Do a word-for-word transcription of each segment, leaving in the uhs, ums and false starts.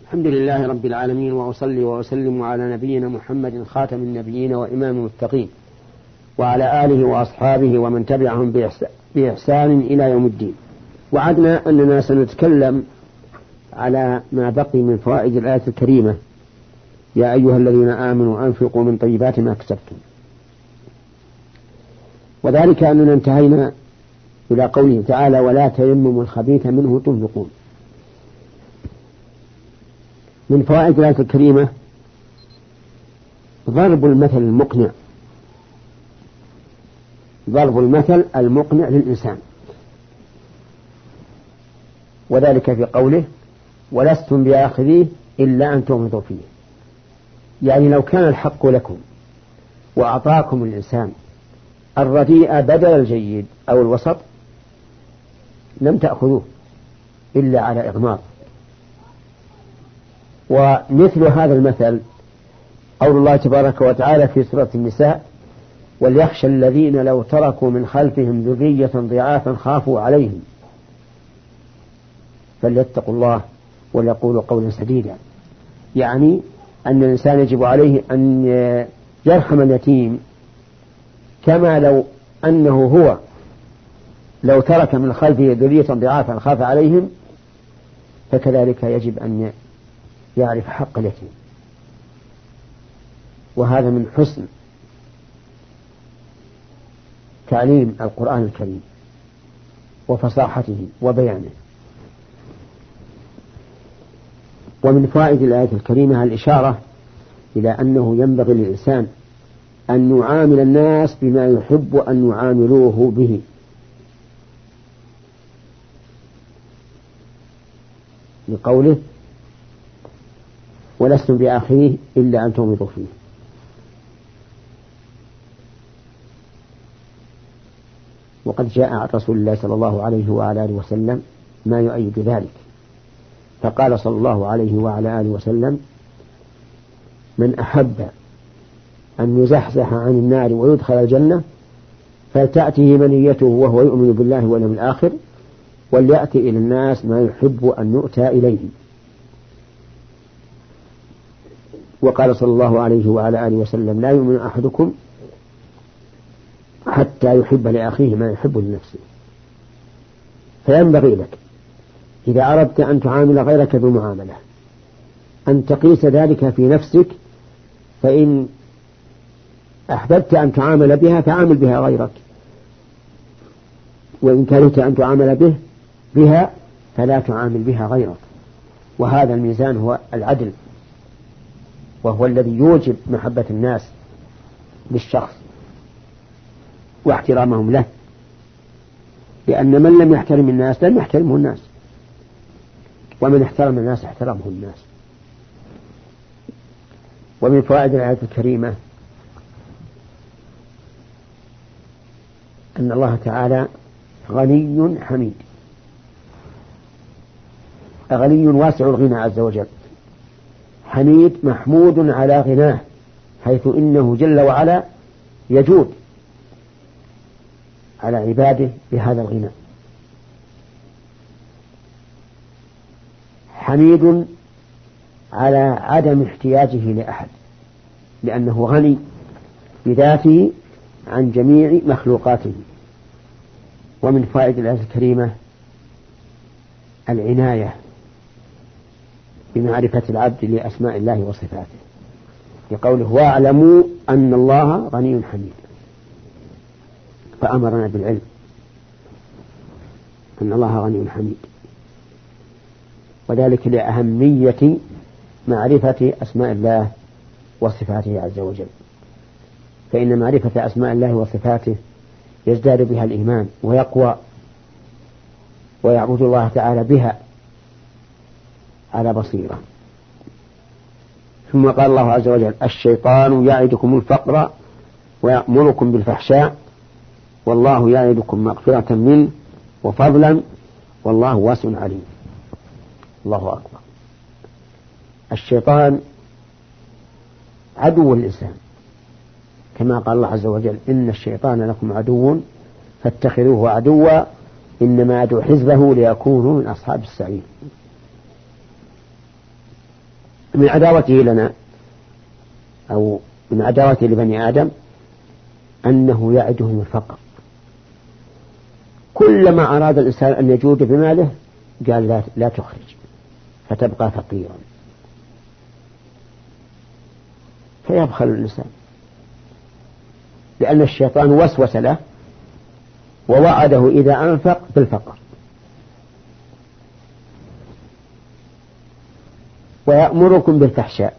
الحمد لله رب العالمين، وأصلي وأسلم على نبينا محمد خاتم النبيين وإمام المتقين، وعلى آله وأصحابه ومن تبعهم بإحسان إلى يوم الدين. وعدنا أننا سنتكلم على ما بقي من فوائد الآية الكريمة: يا أيها الذين آمنوا أنفقوا من طيبات ما كسبتم. وذلك أننا انتهينا إلى قوله تعالى: ولا تيمموا الخبيث منه تنفقون. من فوائد الآية الكريمة ضرب المثل المقنع ضرب المثل المقنع للإنسان، وذلك في قوله: ولستم بآخذيه إلا أن تغمضوا فيه. يعني لو كان الحق لكم وأعطاكم الإنسان الرديء بدل الجيد أو الوسط لم تأخذوه إلا على إغماض. ومثل هذا المثل قول الله تبارك وتعالى في سورة النساء: وليخشى الذين لو تركوا من خلفهم ذرية ضعافا خافوا عليهم فليتقوا الله وليقولوا قولا سديدا. يعني أن الإنسان يجب عليه أن يرحم اليتيم كما لو أنه هو لو ترك من خلفه ذرية ضعافا خاف عليهم، فكذلك يجب أن يعرف حق اليتيم. وهذا من حسن تعليم القرآن الكريم وفصاحته وبيانه. ومن فوائد الآية الكريمة الإشارة إلى أنه ينبغي للإنسان أن يعامل الناس بما يحب أن يعاملوه به، لقوله: ولستم بآخره إلا أن تغمضوا فيه. وقد جاء عن رسول الله صلى الله عليه وعلى آله وسلم ما يؤيد ذلك، فقال صلى الله عليه وعلى آله وسلم: من أحب أن يزحزح عن النار ويدخل الجنة فلتأته منيته وهو يؤمن بالله واليوم الآخر وليأتي إلى الناس ما يحب أن يؤتى إليه. وقال صلى الله عليه وعلى آله وسلم: لا يؤمن أحدكم حتى يحب لأخيه ما يحب لنفسه. فينبغي لك إذا أردت أن تعامل غيرك بمعاملة أن تقيس ذلك في نفسك، فإن أحببت أن تعامل بها فعامل بها غيرك، وإن كرهت أن تعامل به بها فلا تعامل بها غيرك. وهذا الميزان هو العدل، وهو الذي يوجب محبة الناس للشخص واحترامهم له، لأن من لم يحترم الناس لم يحترمه الناس، ومن احترم الناس احترمه الناس. ومن فوائد الآية الكريمة أن الله تعالى غني حميد، غني واسع الغنى عز وجل، حميد محمود على غناه، حيث إنه جل وعلا يجود على عباده بهذا الغنى. حميد على عدم احتياجه لأحد، لأنه غني بذاته عن جميع مخلوقاته. ومن فائدة الآية الكريمة العناية بمعرفة العبد لأسماء الله وصفاته، لقوله: واعلموا أن الله غني حميد، فأمرنا بالعلم أن الله غني حميد، وذلك لأهمية معرفة أسماء الله وصفاته عز وجل. فإن معرفة أسماء الله وصفاته يزداد بها الإيمان ويقوى، ويعبد الله تعالى بها على بصيرة. ثم قال الله عز وجل: الشيطان يعدكم الفقر ويأمركم بالفحشاء والله يعدكم مغفرة منه وفضلا والله واسع عليم. الله أكبر. الشيطان عدو الإنسان، كما قال الله عز وجل: إن الشيطان لكم عدو فاتخذوه عدوا إنما يدعو حزبه ليكونوا من أصحاب السعير. من عداوته لنا أو من عداوته لبني آدم أنه يعدهم الفقر. كلما أراد الإنسان أن يجود بماله قال لا, لا تخرج فتبقى فقيرا، فيبخل الإنسان، لأن الشيطان وسوس له ووعده إذا أنفق بالفقر. ويأمركم بالفحشاء،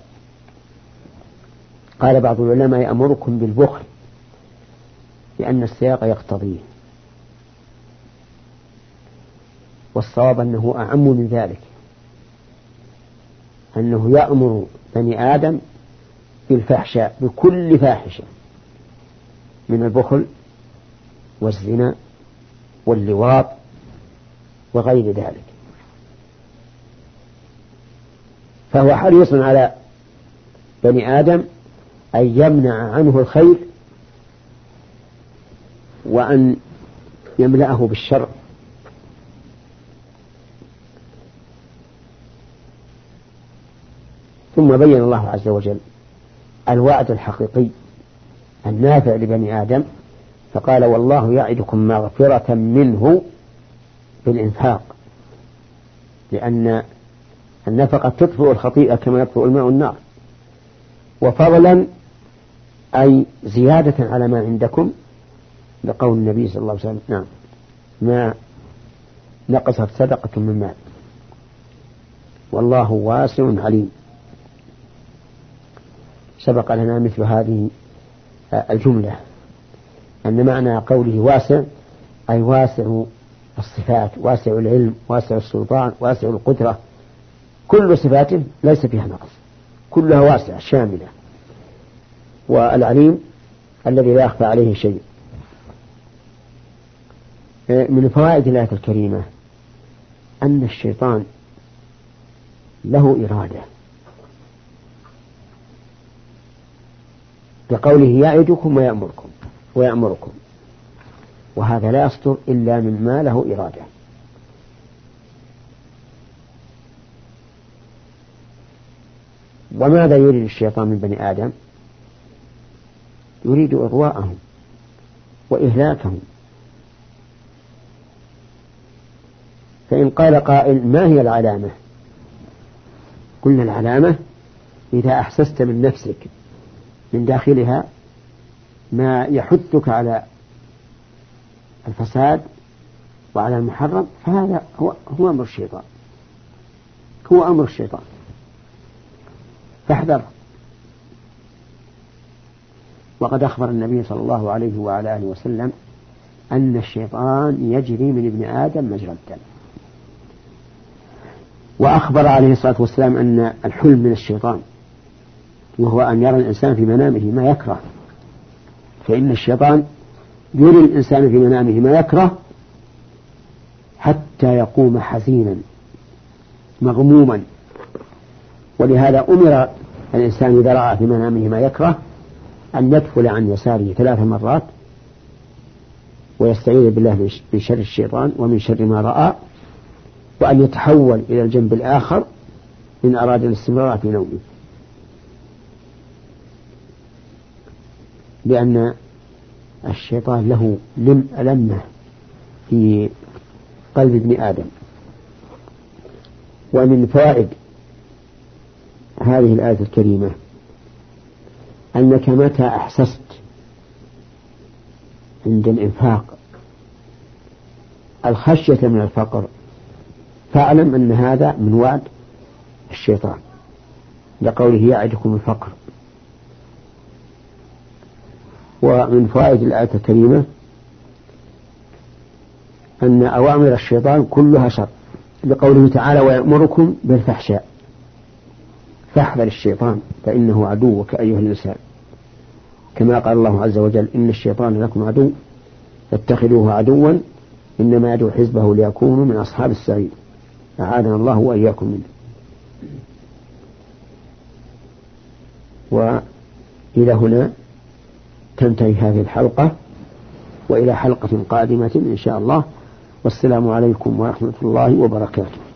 قال بعض العلماء يأمركم بالبخل لأن السياق يقتضيه، والصواب أنه أعم من ذلك، أنه يأمر بني آدم بالفحشاء بكل فاحشة من البخل والزنا واللواط وغير ذلك. فهو حريص على بني آدم أن يمنع عنه الخير وأن يملأه بالشر. ثم بين الله عز وجل الوعد الحقيقي النافع لبني آدم، فقال والله يعدكم مغفرة منه بالإنفاق، لأن النفقة تطفئ الخطيئة كما يطفئ الماء النار، وفضلا أي زيادة على ما عندكم، لقول النبي صلى الله عليه وسلم نعم ما نقصت صدقة من مال والله واسع عليم. سبق لنا مثل هذه الجملة أن معنى قوله واسع أي واسع الصفات، واسع العلم، واسع السلطان، واسع القدرة، كل صفاته ليس فيها نقص، كلها واسعة شاملة. والعليم الذي لا يخفى عليه شيء. من فوائد الآية الكريمة أن الشيطان له إرادة، بقوله يعدكم ويأمركم ويأمركم، وهذا لا يصدر إلا من ما له إرادة. وماذا يريد الشيطان من بني آدم؟ يريد إغواءهم وإهلاكهم. فإن قال قائل ما هي العلامة؟ قلنا العلامة إذا أحسست من نفسك من داخلها ما يحثك على الفساد وعلى المحرم، فهذا هو, هو أمر الشيطان، هو أمر الشيطان، فاحذر. وقد أخبر النبي صلى الله عليه وعلى آله وسلم أن الشيطان يجري من ابن آدم مجرى الدم. وأخبر عليه الصلاة والسلام أن الحلم من الشيطان، وهو أن يرى الإنسان في منامه ما يكره، فإن الشيطان يري الإنسان في منامه ما يكره حتى يقوم حزينا مغموما. ولهذا أمر الإنسان إذا رأى في منامه ما يكره أن يدخل عن يساره ثلاث مرات ويستعيذ بالله من شر الشيطان ومن شر ما رأى، وأن يتحول إلى الجنب الآخر إن أراد الاستمرار في نومه، لأن الشيطان له لمة في قلب ابن آدم. ومن فوائد هذه الآية الكريمة أنك متى أحسست عند الإنفاق الخشية من الفقر فاعلم أن هذا من وعد الشيطان، لقوله يعدكم الفقر. ومن فوائد الآية الكريمة أن أوامر الشيطان كلها شر، لقوله تعالى ويأمركم بالفحشاء، فاحذر الشيطان فإنه عدوك أيها الإنسان، كما قال الله عز وجل إن الشيطان لكم عدو فاتخذوه عدوا إنما يدعو حزبه ليكونوا من أصحاب السعير، أعاذنا الله وإياكم منه. وإلى هنا تنتهي هذه الحلقة، وإلى حلقة قادمة إن شاء الله، والسلام عليكم ورحمة الله وبركاته.